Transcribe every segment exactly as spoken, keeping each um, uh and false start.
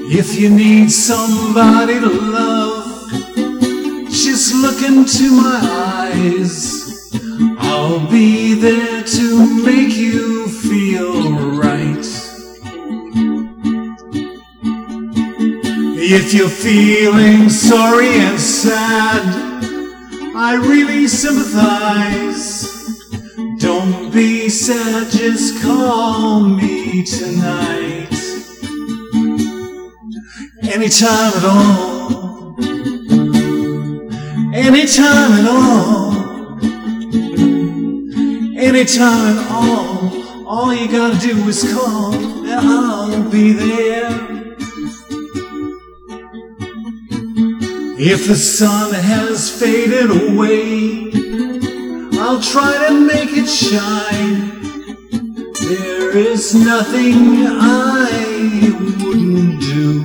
If you need somebody to love, just look into my eyes. I'll be there to make you feel right. If you're feeling sorry and sad, I really sympathize. Don't be sad, just call me tonight. Anytime at all, anytime at all, anytime at all. All you gotta do is call and I'll be there. If the sun has faded away, I'll try to make it shine. There is nothing I wouldn't do.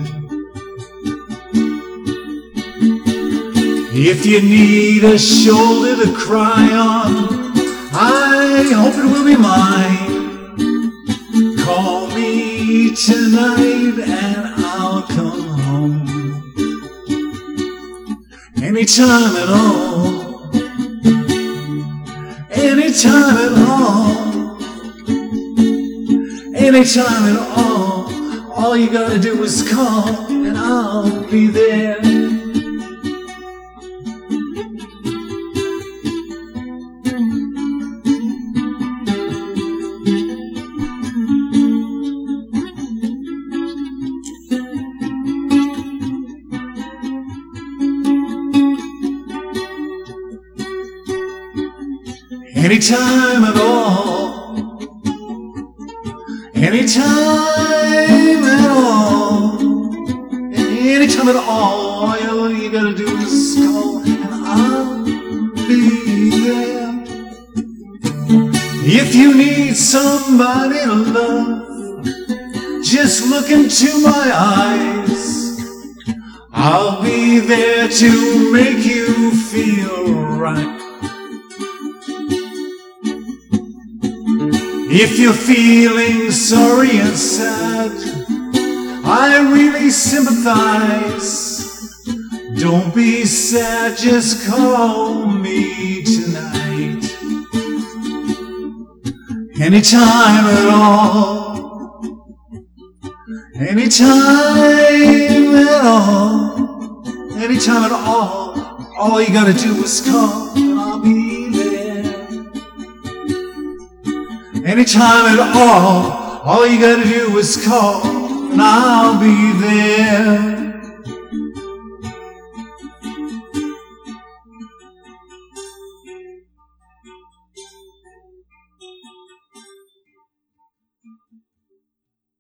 If you need a shoulder to cry on, I hope it will be mine. Call me tonight and I'll come home. Anytime at all, anytime at all, anytime at all. All you gotta do is call and I'll be there. Anytime at all, anytime at all, anytime at all. All you gotta do is call and I'll be there. If you need somebody to love, just look into my eyes. I'll be there to make you feel right. If you're feeling sorry and sad, I really sympathize. Don't be sad, just call me tonight. Anytime at all, anytime at all, anytime at all. All you gotta do is call and I'll be there. Anytime at all, all you gotta do is call and I'll be there.